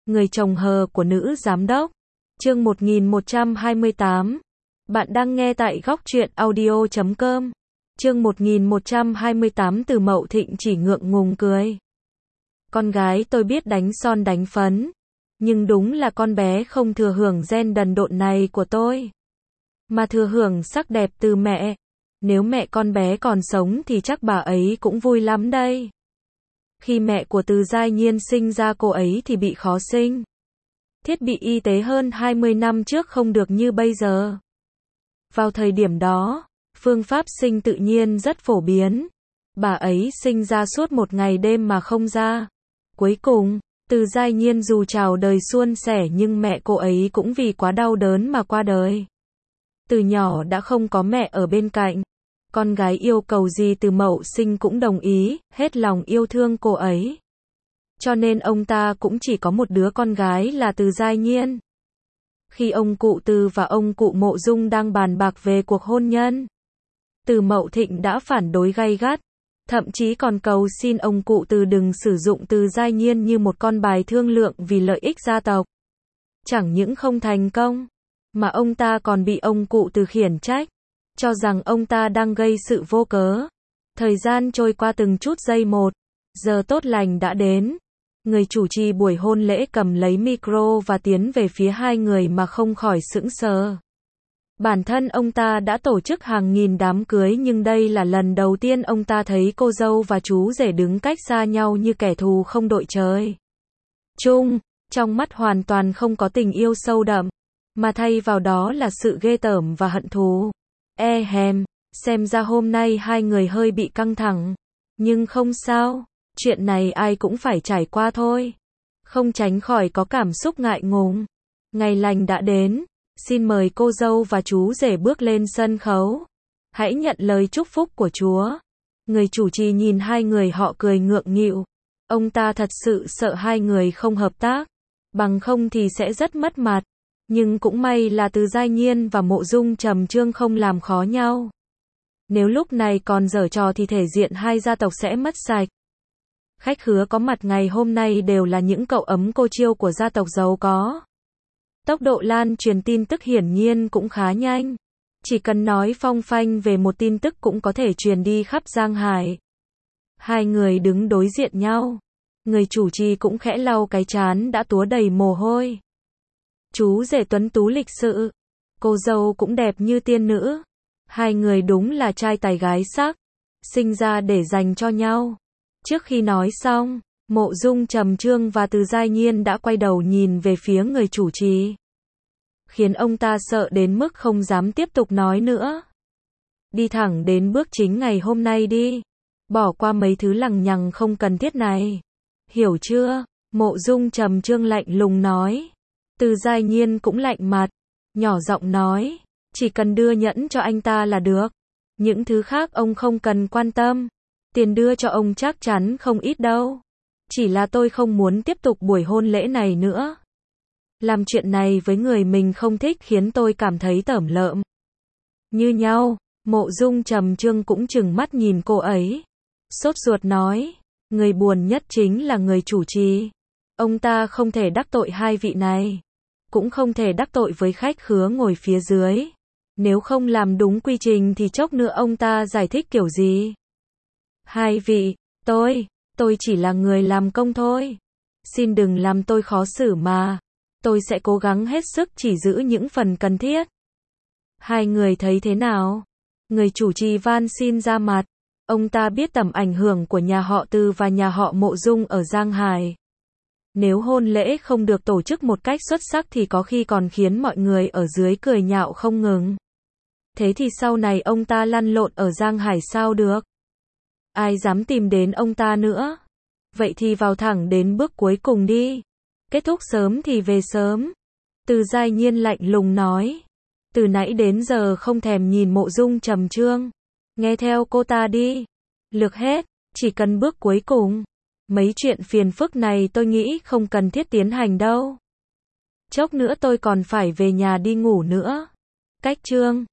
Người chồng hờ của nữ giám đốc. Chương 1128. Bạn đang nghe tại Góc Truyện Audio.com. Chương 1128. Từ Mậu Thịnh chỉ ngượng ngùng cười. Con gái tôi biết đánh son đánh phấn, nhưng đúng là con bé không thừa hưởng gen đần độn này của tôi, mà thừa hưởng sắc đẹp từ mẹ. Nếu mẹ con bé còn sống thì chắc bà ấy cũng vui lắm đây. Khi mẹ của Từ Giai Nhiên sinh ra cô ấy thì bị khó sinh. Thiết bị y tế hơn 20 năm trước không được như bây giờ. Vào thời điểm đó, phương pháp sinh tự nhiên rất phổ biến. Bà ấy sinh ra suốt một ngày đêm mà không ra. Cuối cùng, Từ Giai Nhiên dù chào đời suôn sẻ nhưng mẹ cô ấy cũng vì quá đau đớn mà qua đời. Từ nhỏ đã không có mẹ ở bên cạnh. Con gái yêu cầu gì Từ Mậu Sinh cũng đồng ý, hết lòng yêu thương cô ấy. Cho nên ông ta cũng chỉ có một đứa con gái là Từ Giai Nhiên. Khi ông cụ Từ và ông cụ Mộ Dung đang bàn bạc về cuộc hôn nhân, Từ Mậu Thịnh đã phản đối gay gắt, thậm chí còn cầu xin ông cụ Từ đừng sử dụng Từ Giai Nhiên như một con bài thương lượng vì lợi ích gia tộc. Chẳng những không thành công, mà ông ta còn bị ông cụ Từ khiển trách, cho rằng ông ta đang gây sự vô cớ. Thời gian trôi qua từng chút giây một, giờ tốt lành đã đến. Người chủ trì buổi hôn lễ cầm lấy micro và tiến về phía hai người mà không khỏi sững sờ. Bản thân ông ta đã tổ chức hàng nghìn đám cưới nhưng đây là lần đầu tiên ông ta thấy cô dâu và chú rể đứng cách xa nhau như kẻ thù không đội trời chung. Trong mắt hoàn toàn không có tình yêu sâu đậm, mà thay vào đó là sự ghê tởm và hận thù. Xem ra hôm nay hai người hơi bị căng thẳng. Nhưng không sao, chuyện này ai cũng phải trải qua thôi. Không tránh khỏi có cảm xúc ngại ngùng. Ngày lành đã đến, xin mời cô dâu và chú rể bước lên sân khấu. Hãy nhận lời chúc phúc của Chúa. Người chủ trì nhìn hai người họ cười ngượng nghịu. Ông ta thật sự sợ hai người không hợp tác, bằng không thì sẽ rất mất mặt. Nhưng cũng may là Từ Giai Nhiên và Mộ Dung Trầm Trương không làm khó nhau. Nếu lúc này còn giở trò thì thể diện hai gia tộc sẽ mất sạch. Khách khứa có mặt ngày hôm nay đều là những cậu ấm cô chiêu của gia tộc giàu có. Tốc độ lan truyền tin tức hiển nhiên cũng khá nhanh. Chỉ cần nói phong phanh về một tin tức cũng có thể truyền đi khắp Giang Hải. Hai người đứng đối diện nhau. Người chủ trì cũng khẽ lau cái trán đã túa đầy mồ hôi. Chú rể tuấn tú lịch sự, cô dâu cũng đẹp như tiên nữ. Hai người đúng là trai tài gái sắc, sinh ra để dành cho nhau. Trước khi nói xong, Mộ Dung Trầm Trương và Từ Giai Nhiên đã quay đầu nhìn về phía người chủ trì, khiến ông ta sợ đến mức không dám tiếp tục nói nữa. Đi thẳng đến bước chính ngày hôm nay đi, bỏ qua mấy thứ lằng nhằng không cần thiết này. Hiểu chưa? Mộ Dung Trầm Trương lạnh lùng nói. Từ Giai Nhiên cũng lạnh mặt, nhỏ giọng nói, chỉ cần đưa nhẫn cho anh ta là được. Những thứ khác ông không cần quan tâm. Tiền đưa cho ông chắc chắn không ít đâu. Chỉ là tôi không muốn tiếp tục buổi hôn lễ này nữa. Làm chuyện này với người mình không thích khiến tôi cảm thấy tởm lợm. Như nhau, Mộ Dung Trầm Trương cũng trừng mắt nhìn cô ấy. Sốt ruột nói, người buồn nhất chính là người chủ trì. Ông ta không thể đắc tội hai vị này, cũng không thể đắc tội với khách khứa ngồi phía dưới. Nếu không làm đúng quy trình thì chốc nữa ông ta giải thích kiểu gì? Hai vị, tôi chỉ là người làm công thôi. Xin đừng làm tôi khó xử mà. Tôi sẽ cố gắng hết sức chỉ giữ những phần cần thiết. Hai người thấy thế nào? Người chủ trì van xin ra mặt. Ông ta biết tầm ảnh hưởng của nhà họ Từ và nhà họ Mộ Dung ở Giang Hải. Nếu hôn lễ không được tổ chức một cách xuất sắc thì có khi còn khiến mọi người ở dưới cười nhạo không ngừng. Thế thì sau này ông ta lăn lộn ở Giang Hải sao được? Ai dám tìm đến ông ta nữa? Vậy thì vào thẳng đến bước cuối cùng đi. Kết thúc sớm thì về sớm. Từ Giai Nhiên lạnh lùng nói. Từ nãy đến giờ không thèm nhìn Mộ Dung Trầm Trương. Nghe theo cô ta đi. Lược hết, chỉ cần bước cuối cùng. Mấy chuyện phiền phức này tôi nghĩ không cần thiết tiến hành đâu. Chốc nữa tôi còn phải về nhà đi ngủ nữa. Cách chương